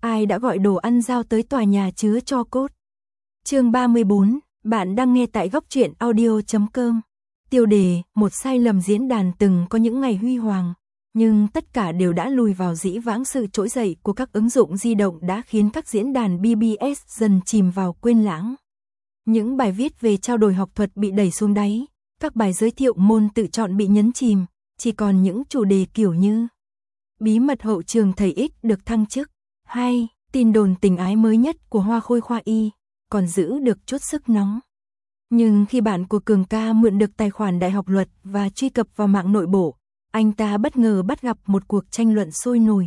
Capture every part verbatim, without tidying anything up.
ai đã gọi đồ ăn giao tới tòa nhà chứa tro cốt. Chương ba mươi bốn, bạn đang nghe tại góc truyện audio chấm com. Tiêu đề, một sai lầm diễn đàn từng có những ngày huy hoàng, nhưng tất cả đều đã lùi vào dĩ vãng. Sự trỗi dậy của các ứng dụng di động đã khiến các diễn đàn bê bê ét dần chìm vào quên lãng. Những bài viết về trao đổi học thuật bị đẩy xuống đáy, các bài giới thiệu môn tự chọn bị nhấn chìm, chỉ còn những chủ đề kiểu như bí mật hậu trường thầy X được thăng chức, hay tin đồn tình ái mới nhất của Hoa Khôi khoa Y, còn giữ được chút sức nóng. Nhưng khi bạn của Cường ca mượn được tài khoản Đại học Luật và truy cập vào mạng nội bộ, anh ta bất ngờ bắt gặp một cuộc tranh luận sôi nổi.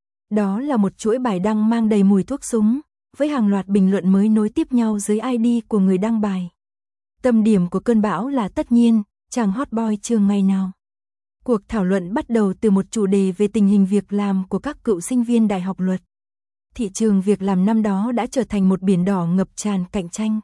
Đó là một chuỗi bài đăng mang đầy mùi thuốc súng, với hàng loạt bình luận mới nối tiếp nhau dưới i đê của người đăng bài. Tâm điểm của cơn bão là tất nhiên, chàng hot boy trường ngày nào. Cuộc thảo luận bắt đầu từ một chủ đề về tình hình việc làm của các cựu sinh viên Đại học Luật. Thị trường việc làm năm đó đã trở thành một biển đỏ ngập tràn cạnh tranh.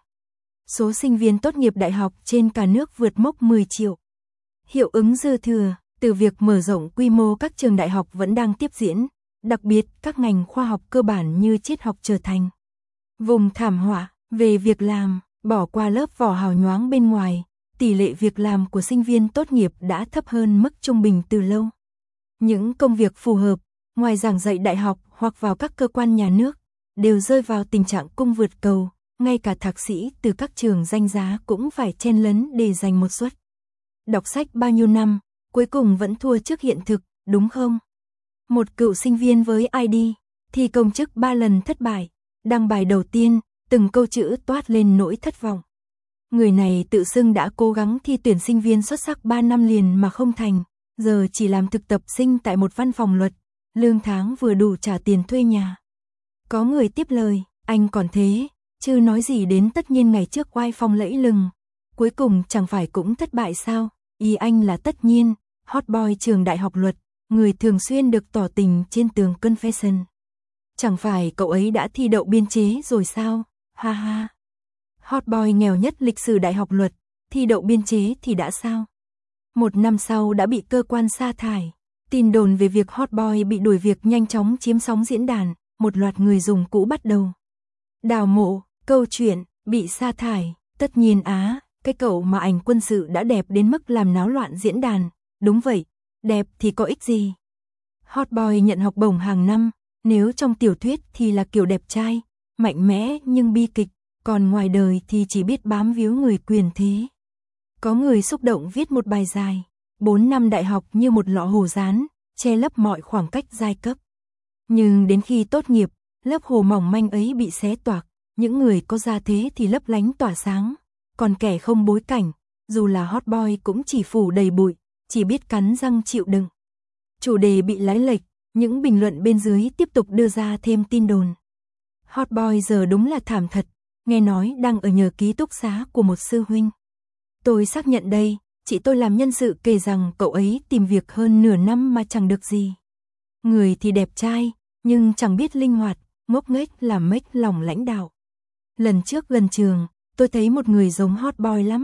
Số sinh viên tốt nghiệp đại học trên cả nước vượt mốc mười triệu. Hiệu ứng dư thừa từ việc mở rộng quy mô các trường đại học vẫn đang tiếp diễn, đặc biệt các ngành khoa học cơ bản như triết học trở thành vùng thảm họa về việc làm. Bỏ qua lớp vỏ hào nhoáng bên ngoài, tỷ lệ việc làm của sinh viên tốt nghiệp đã thấp hơn mức trung bình từ lâu. Những công việc phù hợp, ngoài giảng dạy đại học hoặc vào các cơ quan nhà nước, đều rơi vào tình trạng cung vượt cầu, ngay cả thạc sĩ từ các trường danh giá cũng phải chen lấn để giành một suất. Đọc sách bao nhiêu năm, cuối cùng vẫn thua trước hiện thực, đúng không? Một cựu sinh viên với i đê, thi công chức ba lần thất bại, đăng bài đầu tiên, từng câu chữ toát lên nỗi thất vọng. Người này tự xưng đã cố gắng thi tuyển sinh viên xuất sắc ba năm liền mà không thành, giờ chỉ làm thực tập sinh tại một văn phòng luật, lương tháng vừa đủ trả tiền thuê nhà. Có người tiếp lời, anh còn thế, chứ nói gì đến tất nhiên ngày trước oai phong lẫy lừng, cuối cùng chẳng phải cũng thất bại sao? Ý anh là tất nhiên, hot boy trường Đại học Luật, người thường xuyên được tỏ tình trên tường confession. Chẳng phải cậu ấy đã thi đậu biên chế rồi sao? Ha ha. Hot boy nghèo nhất lịch sử Đại học Luật, thi đậu biên chế thì đã sao? Một năm sau đã bị cơ quan sa thải. Tin đồn về việc hot boy bị đuổi việc nhanh chóng chiếm sóng diễn đàn, một loạt người dùng cũ bắt đầu đào mộ, câu chuyện, bị sa thải, tất nhiên á, cái cậu mà ảnh quân sự đã đẹp đến mức làm náo loạn diễn đàn, đúng vậy, đẹp thì có ích gì? Hot boy nhận học bổng hàng năm, nếu trong tiểu thuyết thì là kiểu đẹp trai, mạnh mẽ nhưng bi kịch, còn ngoài đời thì chỉ biết bám víu người quyền thế. Có người xúc động viết một bài dài, bốn năm đại học như một lọ hồ dán, che lấp mọi khoảng cách giai cấp. Nhưng đến khi tốt nghiệp, lớp hồ mỏng manh ấy bị xé toạc, những người có gia thế thì lấp lánh tỏa sáng, còn kẻ không bối cảnh, dù là hot boy cũng chỉ phủ đầy bụi, chỉ biết cắn răng chịu đựng. Chủ đề bị lái lệch, những bình luận bên dưới tiếp tục đưa ra thêm tin đồn. Hot boy giờ đúng là thảm thật, nghe nói đang ở nhờ ký túc xá của một sư huynh. Tôi xác nhận đây, chị tôi làm nhân sự kể rằng cậu ấy tìm việc hơn nửa năm mà chẳng được gì. Người thì đẹp trai, nhưng chẳng biết linh hoạt, ngốc nghếch làm mếch lòng lãnh đạo. Lần trước gần trường, tôi thấy một người giống hot boy lắm.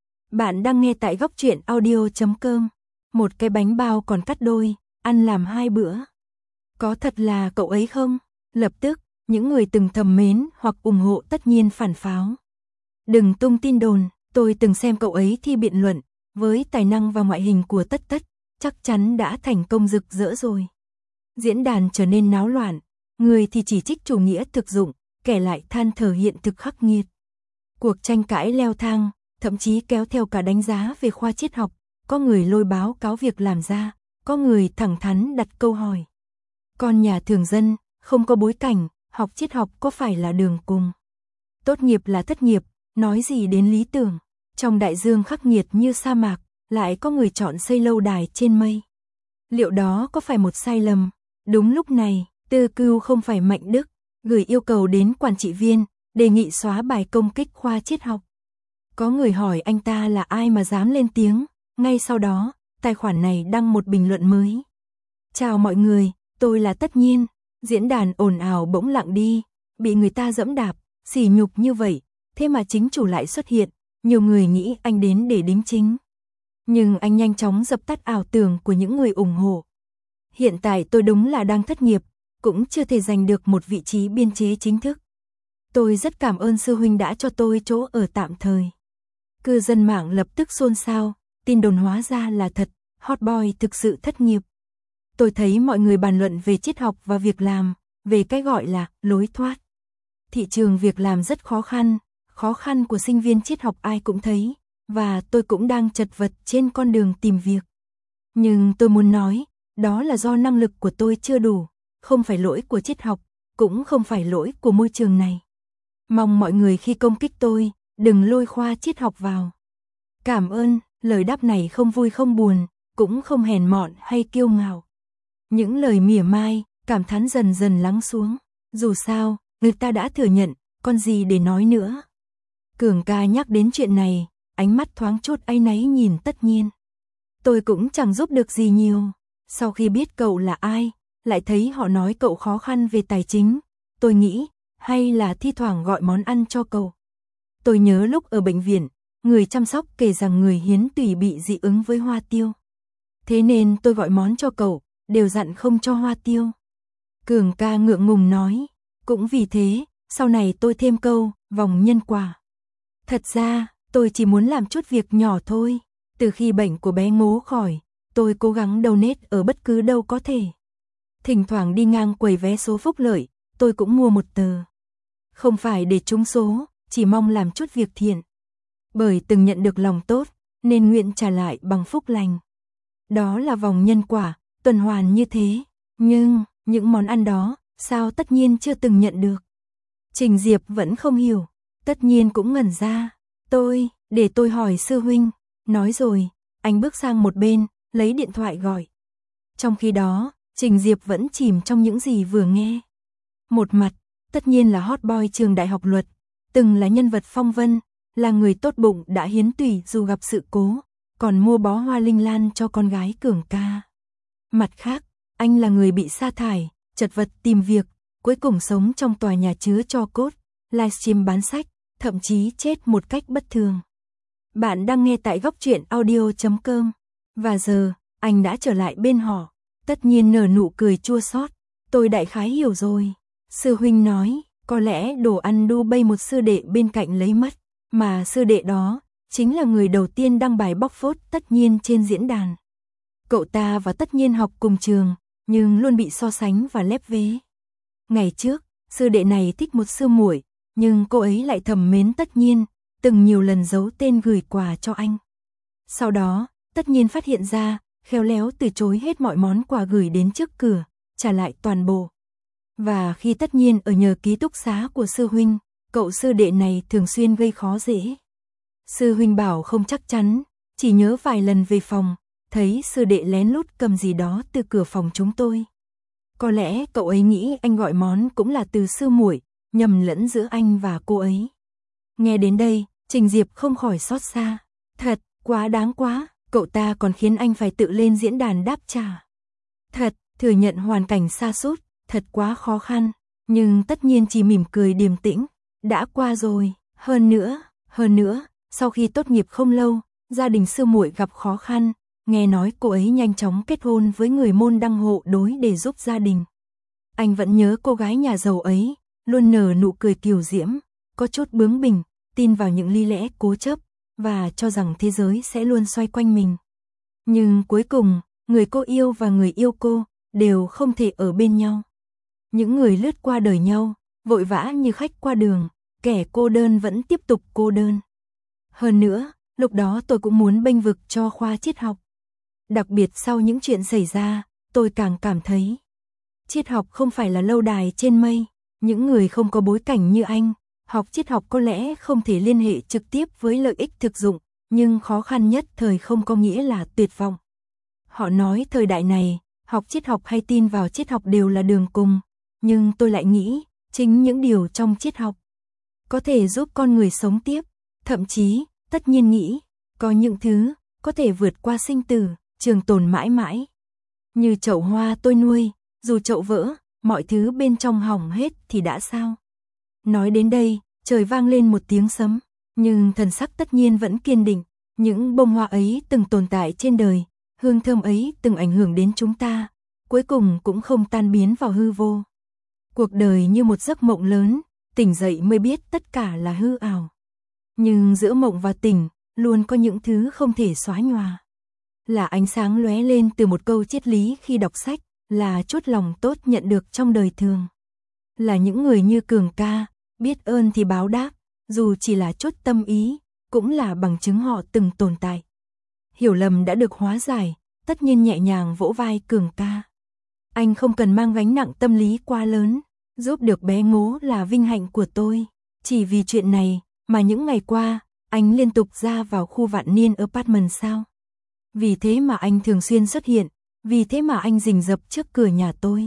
Bạn đang nghe tại góc truyện audio chấm com. Một cái bánh bao còn cắt đôi, ăn làm hai bữa. Có thật là cậu ấy không? Lập tức, những người từng thầm mến hoặc ủng hộ tất nhiên phản pháo. Đừng tung tin đồn, tôi từng xem cậu ấy thi biện luận, với tài năng và ngoại hình của Tất Tất, chắc chắn đã thành công rực rỡ rồi. Diễn đàn trở nên náo loạn, người thì chỉ trích chủ nghĩa thực dụng, kẻ lại than thở hiện thực khắc nghiệt. Cuộc tranh cãi leo thang, thậm chí kéo theo cả đánh giá về khoa triết học, có người lôi báo cáo việc làm ra, có người thẳng thắn đặt câu hỏi. Con nhà thường dân, không có bối cảnh, học triết học có phải là đường cùng? Tốt nghiệp là thất nghiệp, nói gì đến lý tưởng? Trong đại dương khắc nghiệt như sa mạc, lại có người chọn xây lâu đài trên mây. Liệu đó có phải một sai lầm? Đúng lúc này, Tư Cưu không phải Mạnh Đức, gửi yêu cầu đến quản trị viên, đề nghị xóa bài công kích khoa triết học. Có người hỏi anh ta là ai mà dám lên tiếng, ngay sau đó, tài khoản này đăng một bình luận mới. Chào mọi người, tôi là Tất Nhiên. Diễn đàn ồn ào bỗng lặng đi, bị người ta dẫm đạp, sỉ nhục như vậy, thế mà chính chủ lại xuất hiện, nhiều người nghĩ anh đến để đính chính. Nhưng anh nhanh chóng dập tắt ảo tưởng của những người ủng hộ. Hiện tại tôi đúng là đang thất nghiệp, cũng chưa thể giành được một vị trí biên chế chính thức. Tôi rất cảm ơn sư huynh đã cho tôi chỗ ở tạm thời. Cư dân mạng lập tức xôn xao, tin đồn hóa ra là thật, hot boy thực sự thất nghiệp. Tôi thấy mọi người bàn luận về triết học và việc làm, về cái gọi là lối thoát. Thị trường việc làm rất khó khăn, khó khăn của sinh viên triết học ai cũng thấy, và tôi cũng đang chật vật trên con đường tìm việc. Nhưng tôi muốn nói, đó là do năng lực của tôi chưa đủ, không phải lỗi của triết học, cũng không phải lỗi của môi trường này. Mong mọi người khi công kích tôi, đừng lôi khoa triết học vào. Cảm ơn, lời đáp này không vui không buồn, cũng không hèn mọn hay kiêu ngạo. Những lời mỉa mai, cảm thán dần dần lắng xuống. Dù sao, người ta đã thừa nhận, còn gì để nói nữa. Cường ca nhắc đến chuyện này, ánh mắt thoáng chút áy náy nhìn Tất Nhiên. Tôi cũng chẳng giúp được gì nhiều. Sau khi biết cậu là ai, lại thấy họ nói cậu khó khăn về tài chính, tôi nghĩ, hay là thi thoảng gọi món ăn cho cậu. Tôi nhớ lúc ở bệnh viện, người chăm sóc kể rằng người hiến tủy bị dị ứng với hoa tiêu. Thế nên tôi gọi món cho cậu, đều dặn không cho hoa tiêu. Cường ca ngượng ngùng nói, cũng vì thế, sau này tôi thêm câu, vòng nhân quả. Thật ra, tôi chỉ muốn làm chút việc nhỏ thôi. Từ khi bệnh của bé Ngố khỏi, tôi cố gắng donate ở bất cứ đâu có thể. Thỉnh thoảng đi ngang quầy vé số phúc lợi, tôi cũng mua một tờ. Không phải để trúng số, chỉ mong làm chút việc thiện. Bởi từng nhận được lòng tốt, nên nguyện trả lại bằng phúc lành. Đó là vòng nhân quả, tuần hoàn như thế. Nhưng, những món ăn đó, sao Tất Nhiên chưa từng nhận được? Trình Diệp vẫn không hiểu, Tất Nhiên cũng ngẩn ra. Tôi, để tôi hỏi sư huynh. Nói rồi, anh bước sang một bên, lấy điện thoại gọi. Trong khi đó, Trình Diệp vẫn chìm trong những gì vừa nghe. Một mặt, Tất Nhiên là hot boy trường đại học luật, từng là nhân vật phong vân, là người tốt bụng đã hiến tủy dù gặp sự cố, còn mua bó hoa linh lan cho con gái Cường ca. Mặt khác, anh là người bị sa thải, chật vật tìm việc, cuối cùng sống trong tòa nhà chứa tro cốt, livestream bán sách, thậm chí chết một cách bất thường. Bạn đang nghe tại góc truyện audio chấm com. Và giờ, anh đã trở lại bên họ. Tất Nhiên nở nụ cười chua xót. Tôi đại khái hiểu rồi. Sư huynh nói, có lẽ đồ ăn Dubai một sư đệ bên cạnh lấy mất. Mà sư đệ đó, chính là người đầu tiên đăng bài bóc phốt Tất Nhiên trên diễn đàn. Cậu ta và Tất Nhiên học cùng trường, nhưng luôn bị so sánh và lép vế. Ngày trước, sư đệ này thích một sư muội, nhưng cô ấy lại thầm mến Tất Nhiên, từng nhiều lần giấu tên gửi quà cho anh. Sau đó, Tất Nhiên phát hiện ra, khéo léo từ chối hết mọi món quà gửi đến trước cửa, trả lại toàn bộ. Và khi Tất Nhiên ở nhờ ký túc xá của sư huynh, cậu sư đệ này thường xuyên gây khó dễ. Sư huynh bảo không chắc chắn, chỉ nhớ vài lần về phòng, thấy sư đệ lén lút cầm gì đó từ cửa phòng chúng tôi. Có lẽ cậu ấy nghĩ anh gọi món cũng là từ sư muội, nhầm lẫn giữa anh và cô ấy. Nghe đến đây, Trình Diệp không khỏi xót xa. Thật, quá đáng quá, cậu ta còn khiến anh phải tự lên diễn đàn đáp trả. Thật, thừa nhận hoàn cảnh sa sút, thật quá khó khăn, nhưng Tất Nhiên chỉ mỉm cười điềm tĩnh. Đã qua rồi, hơn nữa, hơn nữa, sau khi tốt nghiệp không lâu, gia đình sư muội gặp khó khăn, nghe nói cô ấy nhanh chóng kết hôn với người môn đăng hộ đối để giúp gia đình. Anh vẫn nhớ cô gái nhà giàu ấy, luôn nở nụ cười kiều diễm, có chút bướng bỉnh, tin vào những lý lẽ cố chấp, và cho rằng thế giới sẽ luôn xoay quanh mình. Nhưng cuối cùng, người cô yêu và người yêu cô, đều không thể ở bên nhau. Những người lướt qua đời nhau, vội vã như khách qua đường, kẻ cô đơn vẫn tiếp tục cô đơn. Hơn nữa, lúc đó tôi cũng muốn bênh vực cho khoa triết học. Đặc biệt sau những chuyện xảy ra, tôi càng cảm thấy triết học không phải là lâu đài trên mây, những người không có bối cảnh như anh, học triết học có lẽ không thể liên hệ trực tiếp với lợi ích thực dụng, nhưng khó khăn nhất thời không có nghĩa là tuyệt vọng. Họ nói thời đại này, học triết học hay tin vào triết học đều là đường cùng, nhưng tôi lại nghĩ, chính những điều trong triết học có thể giúp con người sống tiếp, thậm chí, Tất Nhiên nghĩ, có những thứ có thể vượt qua sinh tử, trường tồn mãi mãi. Như chậu hoa tôi nuôi, dù chậu vỡ, mọi thứ bên trong hỏng hết thì đã sao? Nói đến đây, trời vang lên một tiếng sấm, nhưng thần sắc Tất Nhiên vẫn kiên định, những bông hoa ấy từng tồn tại trên đời, hương thơm ấy từng ảnh hưởng đến chúng ta, cuối cùng cũng không tan biến vào hư vô. Cuộc đời như một giấc mộng lớn, tỉnh dậy mới biết tất cả là hư ảo. Nhưng giữa mộng và tỉnh, luôn có những thứ không thể xóa nhòa. Là ánh sáng lóe lên từ một câu triết lý khi đọc sách, là chút lòng tốt nhận được trong đời thường. Là những người như Cường ca, biết ơn thì báo đáp, dù chỉ là chút tâm ý, cũng là bằng chứng họ từng tồn tại. Hiểu lầm đã được hóa giải, tất nhiên nhẹ nhàng vỗ vai Cường ca. Anh không cần mang gánh nặng tâm lý quá lớn, giúp được bé Ngố là vinh hạnh của tôi. Chỉ vì chuyện này mà những ngày qua, anh liên tục ra vào khu Vạn Niên Apartment sao? Vì thế mà anh thường xuyên xuất hiện, vì thế mà anh rình rập trước cửa nhà tôi.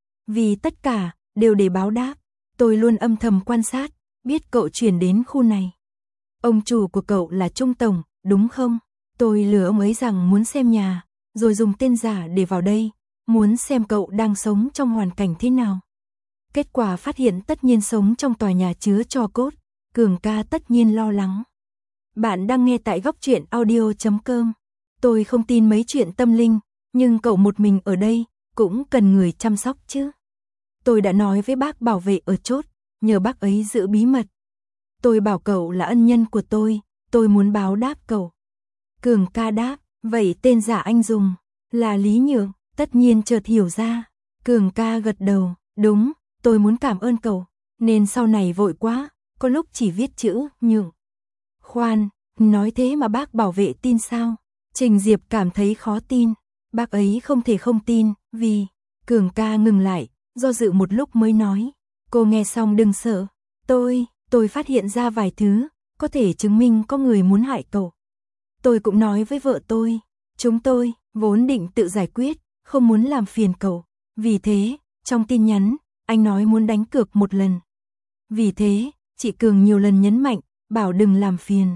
Vì tất cả đều để báo đáp, tôi luôn âm thầm quan sát, biết cậu chuyển đến khu này. Ông chủ của cậu là Trung Tổng, đúng không? Tôi lừa ông ấy rằng muốn xem nhà, rồi dùng tên giả để vào đây, muốn xem cậu đang sống trong hoàn cảnh thế nào. Kết quả phát hiện tất nhiên sống trong tòa nhà chứa tro cốt, Cường ca tất nhiên lo lắng. Bạn đang nghe tại góc truyện audio chấm com. Tôi không tin mấy chuyện tâm linh, nhưng cậu một mình ở đây, cũng cần người chăm sóc chứ. Tôi đã nói với bác bảo vệ ở chốt, nhờ bác ấy giữ bí mật. Tôi bảo cậu là ân nhân của tôi, tôi muốn báo đáp cậu. Cường ca đáp, vậy tên giả anh dùng là Lý Nhượng, tất nhiên chợt hiểu ra. Cường ca gật đầu, đúng, tôi muốn cảm ơn cậu, nên sau này vội quá, có lúc chỉ viết chữ Nhượng. Khoan, nói thế mà bác bảo vệ tin sao? Trình Diệp cảm thấy khó tin, bác ấy không thể không tin, vì... Cường ca ngừng lại, do dự một lúc mới nói, cô nghe xong đừng sợ, tôi, tôi phát hiện ra vài thứ, có thể chứng minh có người muốn hại cậu. Tôi cũng nói với vợ tôi, chúng tôi, vốn định tự giải quyết, không muốn làm phiền cậu. Vì thế, trong tin nhắn, anh nói muốn đánh cược một lần. Vì thế, chị Cường nhiều lần nhấn mạnh, bảo đừng làm phiền.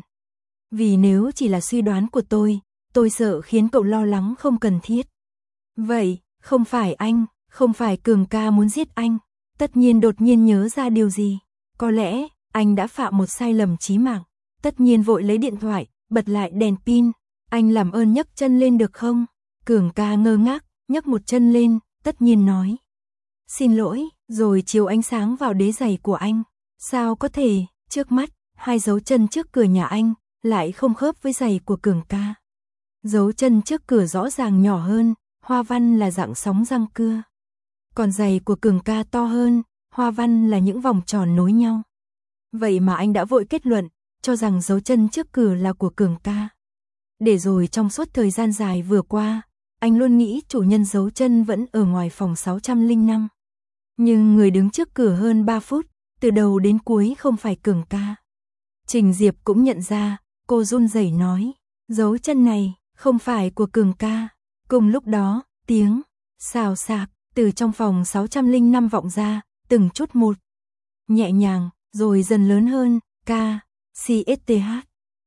Vì nếu chỉ là suy đoán của tôi, tôi sợ khiến cậu lo lắng không cần thiết. Vậy, không phải anh, không phải Cường ca muốn giết anh. Tất nhiên đột nhiên nhớ ra điều gì. Có lẽ, anh đã phạm một sai lầm chí mạng. Tất nhiên vội lấy điện thoại, bật lại đèn pin. Anh làm ơn nhấc chân lên được không? Cường ca ngơ ngác, nhấc một chân lên, tất nhiên nói. Xin lỗi, rồi chiếu ánh sáng vào đế giày của anh. Sao có thể, trước mắt, hai dấu chân trước cửa nhà anh, lại không khớp với giày của Cường ca. Dấu chân trước cửa rõ ràng nhỏ hơn, hoa văn là dạng sóng răng cưa. Còn giày của Cường ca to hơn, hoa văn là những vòng tròn nối nhau. Vậy mà anh đã vội kết luận, cho rằng dấu chân trước cửa là của Cường ca. Để rồi trong suốt thời gian dài vừa qua, anh luôn nghĩ chủ nhân dấu chân vẫn ở ngoài phòng sáu trăm lẻ năm. Nhưng người đứng trước cửa hơn ba phút, từ đầu đến cuối không phải Cường ca. Trình Diệp cũng nhận ra, cô run rẩy nói, dấu chân này không phải của Cường ca. Cùng lúc đó, tiếng xào xạc từ trong phòng sáu trăm lẻ năm vọng ra, từng chút một. Nhẹ nhàng, rồi dần lớn hơn, ca, xê ét tê hát.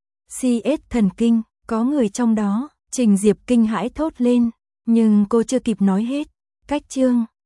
xê ét thần kinh, có người trong đó. Trình Diệp kinh hãi thốt lên, nhưng cô chưa kịp nói hết. Cách chương